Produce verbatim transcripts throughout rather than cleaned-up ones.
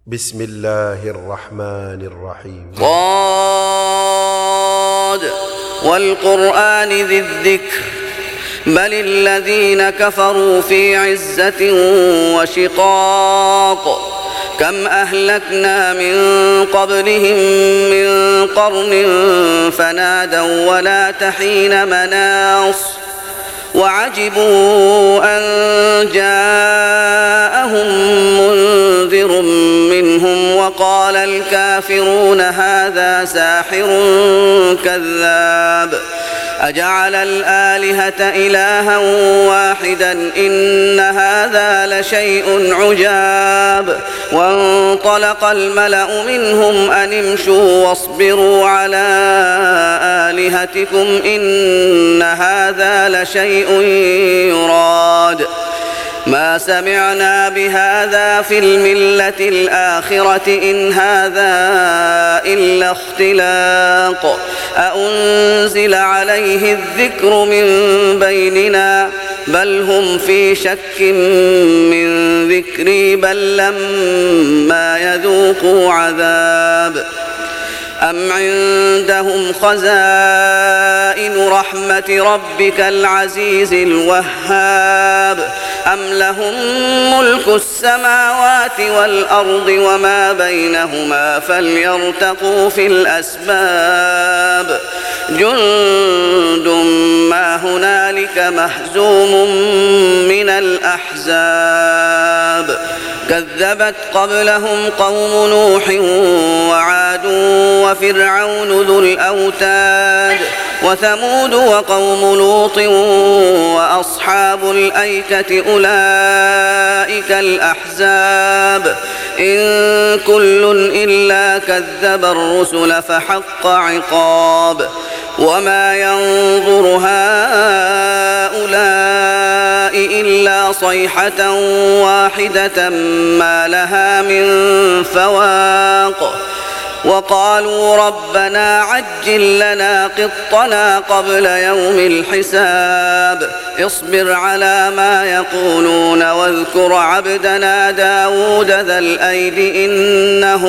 بسم الله الرحمن الرحيم. ضاد والقرآن ذي الذكر بل الذين كفروا في عزة وشقاق كم أهلكنا من قبلهم من قرن فنادوا ولا تحين مناص وعجبوا أن جاءهم منذر منهم وقال الكافرون هذا ساحر كذاب أجعل الآلهة إلها واحدا إن هذا لشيء عجاب وانطلق الملأ منهم أن امشوا واصبروا على آلهتكم إن هذا لشيء يراد ما سمعنا بهذا في الملة الآخرة إن هذا إلا اختلاق أأنزل عليه الذكر من بيننا بل هم في شك من ذكري بل لما يذوقوا عذاب أم عندهم خزائن رحمة ربك العزيز الوهاب أم لهم ملك السماوات والأرض وما بينهما فليرتقوا في الأسباب جند ما هنالك مهزوم من الأحزاب كذبت قبلهم قوم نوح وعاد وفرعون ذو الأوتاد وثمود وقوم لوط وأصحاب الأيكة أولئك الأحزاب إن كل إلا كذب الرسل فحق عقاب وما ينظر هؤلاء إلا صيحة واحدة ما لها من فواق وقالوا ربنا عجل لنا قطنا قبل يوم الحساب اصبر على ما يقولون واذكر عبدنا داود ذا الأيد إنه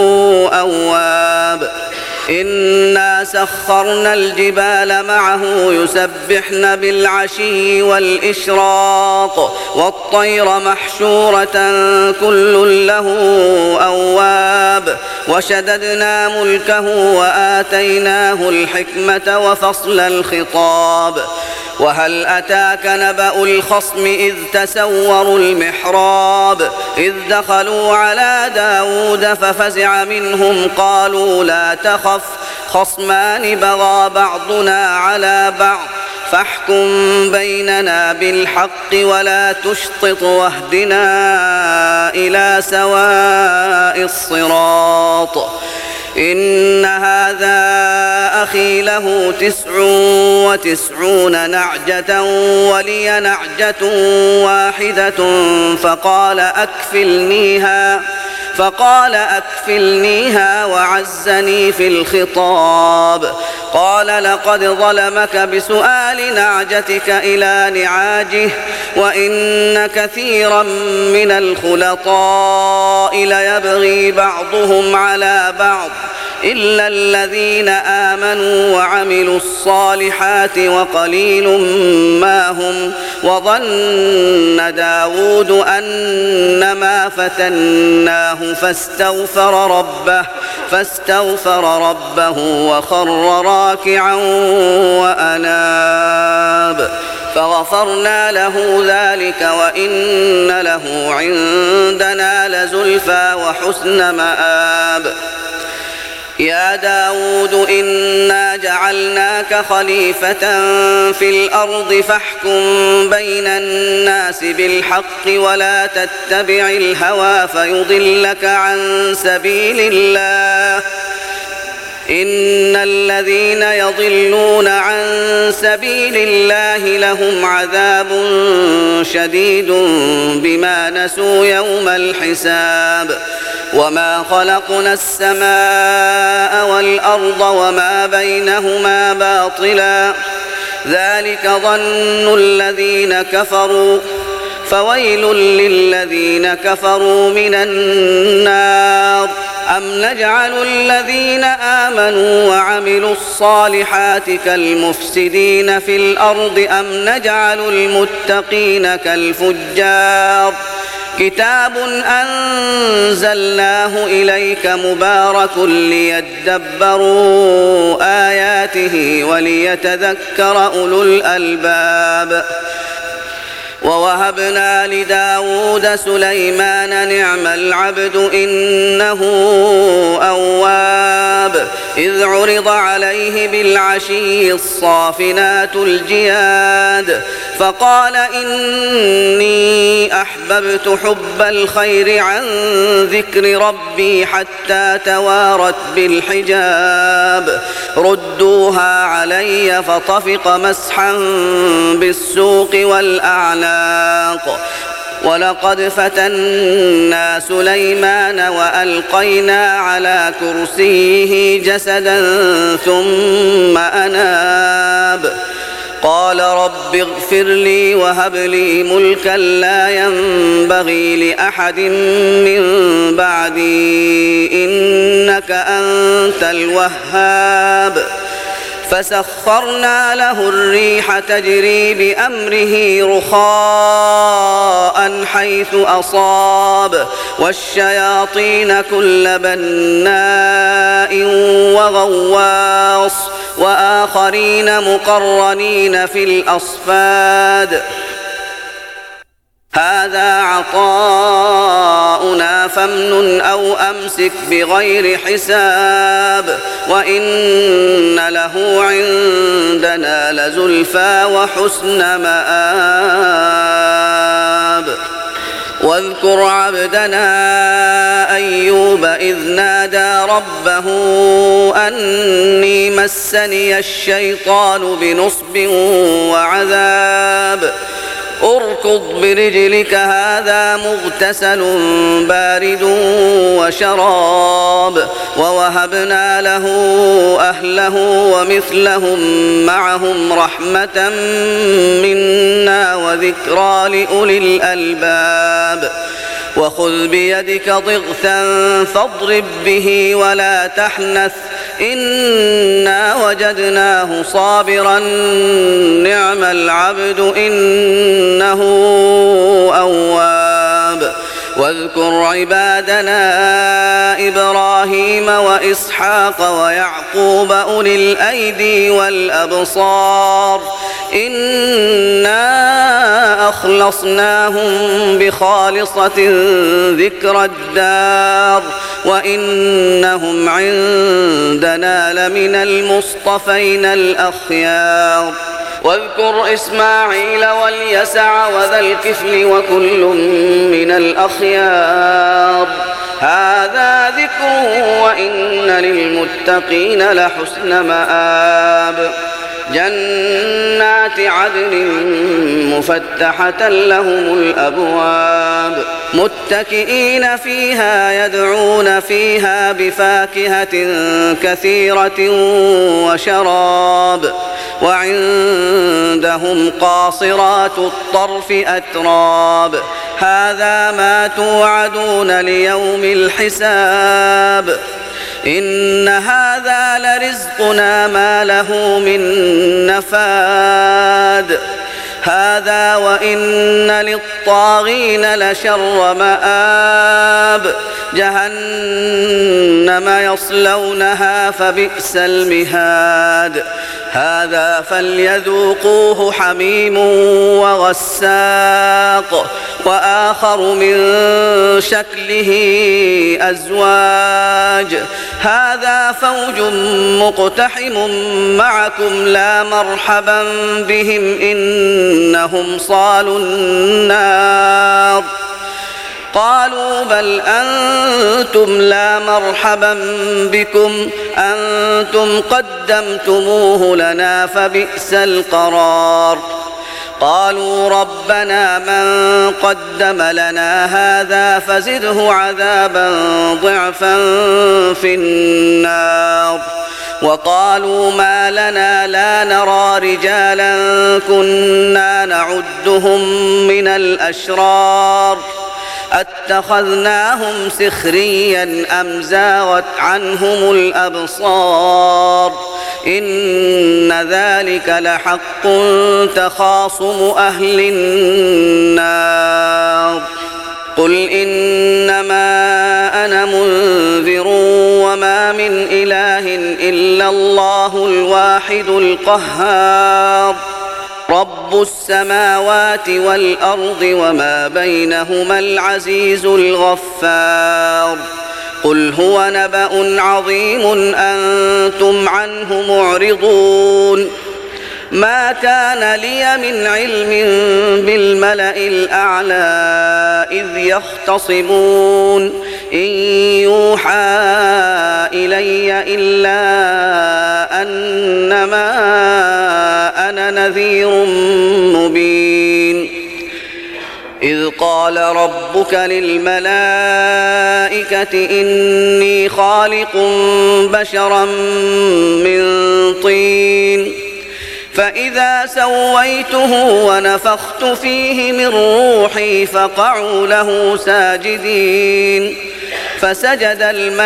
أواب إنا سخرنا الجبال معه يسبحن بالعشي والإشراق والطير محشورة كل له أواب وشددنا ملكه وآتيناه الحكمة وفصل الخطاب وهل أتاك نبأ الخصم إذ تسوروا المحراب إذ دخلوا على داود ففزع منهم قالوا لا تخف خصمان بغى بعضنا على بعض فاحكم بيننا بالحق ولا تشطط واهدنا إلى سواء الصراط إن هذا أخي له تسع وتسعون نعجة ولي نعجة واحدة فقال أكفلنيها فقال أكفلنيها وعزني في الخطاب قال لقد ظلمك بسؤال نعجتك إلى نعاجه وإن كثيرا من الخلطاء ليبغي بعضهم على بعض إلا الذين آمنوا وعملوا الصالحات وقليل ما هم وظن داود أنما فتناه فاستغفر ربه فاستغفر ربه وخر راكعا وأناب فغفرنا له ذلك وإن له عندنا لزلفى وحسن مآب يا داود إنا جعلناك خليفة في الأرض فاحكم بين الناس بالحق ولا تتبع الهوى فيضلك عن سبيل الله إن الذين يضلون عن سبيل الله لهم عذاب شديد بما نسوا يوم الحساب وما خلقنا السماء والأرض وما بينهما باطلا ذلك ظن الذين كفروا فويل للذين كفروا من النار أم نجعل الذين آمنوا وعملوا الصالحات كالمفسدين في الأرض أم نجعل المتقين كالفجار كتاب أنزلناه إليك مبارك ليدبروا آياته وليتذكر أولو الألباب ووهبنا لداود سليمان نعم العبد إنه أواب إذ عرض عليه بالعشي الصافنات الجياد فقال إني أحببت حب الخير عن ذكر ربي حتى توارت بالحجاب ردوها علي فطفق مسحا بالسوق والأعناق ولقد فتنا سليمان وألقينا على كرسيه جسدا ثم أناب قال رب اغفر لي وهب لي ملكا لا ينبغي لأحد من بعدي إنك أنت الوهاب فسخرنا له الريح تجري بأمره رخاء حيث أصاب والشياطين كل بناء وغواص وآخرين مقرنين في الأصفاد هذا عطاؤنا فامنن أو أمسك بغير حساب وإن له عندنا لزلفى وحسن مآب واذكر عبدنا أيوب إذ نادى ربه أني مسني الشيطان بنصب وعذاب اركض برجلك هذا مغتسل بارد وشراب ووهبنا له أهله ومثلهم معهم رحمة منا وذكرى لأولي الألباب وخذ بيدك ضغثا فاضرب به ولا تحنث إنا وجدناه صابرا نعم العبد إنه أواب واذكر عبادنا إبراهيم وإسحاق ويعقوب أولي الأيدي والأبصار إنا أخلصناهم بخالصة ذكر الدار وإنهم عندنا لمن المصطفين الأخيار واذكر إسماعيل واليسع وذا الكفل وكل من الأخيار هذا ذكر وإن للمتقين لحسن مآب جنات عدن مفتحة لهم الأبواب متكئين فيها يدعون فيها بفاكهة كثيرة وشراب وعندهم قاصرات الطرف أتراب هذا ما توعدون ليوم الحساب إن هذا لرزقنا ما له من نفاد هذا وإن للطاغين لشر مآب جهنم يصلونها فبئس المهاد هذا فليذوقوه حميم وغساق وآخر من شكله أزواج هذا فوج مقتحم معكم لا مرحبا بهم إنهم صالوا النار قالوا بل أنتم لا مرحبا بكم أنتم قدمتموه لنا فبئس القرار قالوا ربنا من قدم لنا هذا فزده عذابا ضعفا في النار وقالوا ما لنا لا نرى رجالا كنا نعدهم من الأشرار أتخذناهم سخريا أم زاغت عنهم الأبصار إن ذلك لحق تخاصم أهل النار قل إنما أنا منذر وما من إله إلا الله الواحد القهار رب السماوات والأرض وما بينهما العزيز الغفار قل هو نبأ عظيم أنتم عنه معرضون ما كان لي من علم بالملأ الأعلى إذ يختصمون إن يوحى إلي إلا أنما أنا نذير مبين إذ قال ربك للملائكة إني خالق بشرا من طين فإذا سويته ونفخت فيه من روحي فقعوا له ساجدين فسجد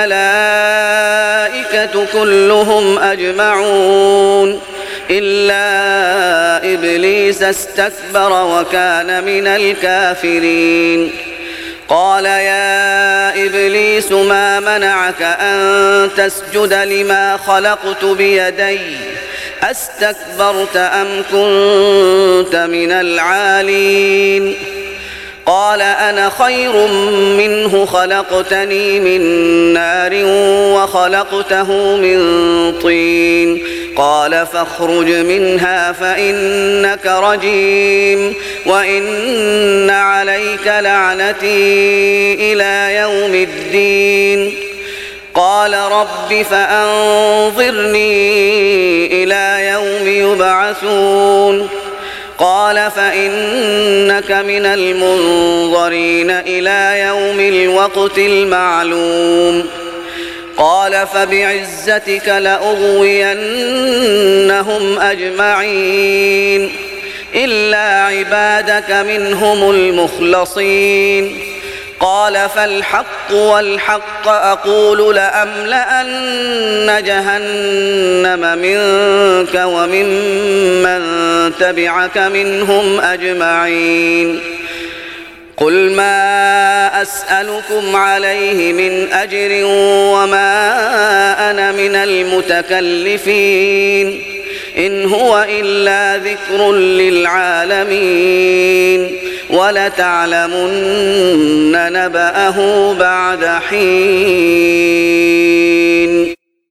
الملائكة كلهم أجمعون إلا إبليس استكبر وكان من الكافرين قال يا إبليس ما منعك أن تسجد لما خلقت بيدي أستكبرت أم كنت من العالين قال أنا خير منه خلقتني من نار وخلقته من طين قال فاخرج منها فإنك رجيم وإن عليك لعنتي إلى يوم الدين قال رب فأنظرني إلى يوم يبعثون قال فإنك من المنظرين إلى يوم الوقت المعلوم قال فبعزتك لأغوينهم أجمعين إلا عبادك منهم المخلصين قال فالحق والحق أقول لأملأن جهنم منك وممن تبعك منهم أجمعين قل ما أسألكم عليه من أجر وما أنا من المتكلفين إن هو إلا ذكر للعالمين ولتعلمن نبأه بعد حين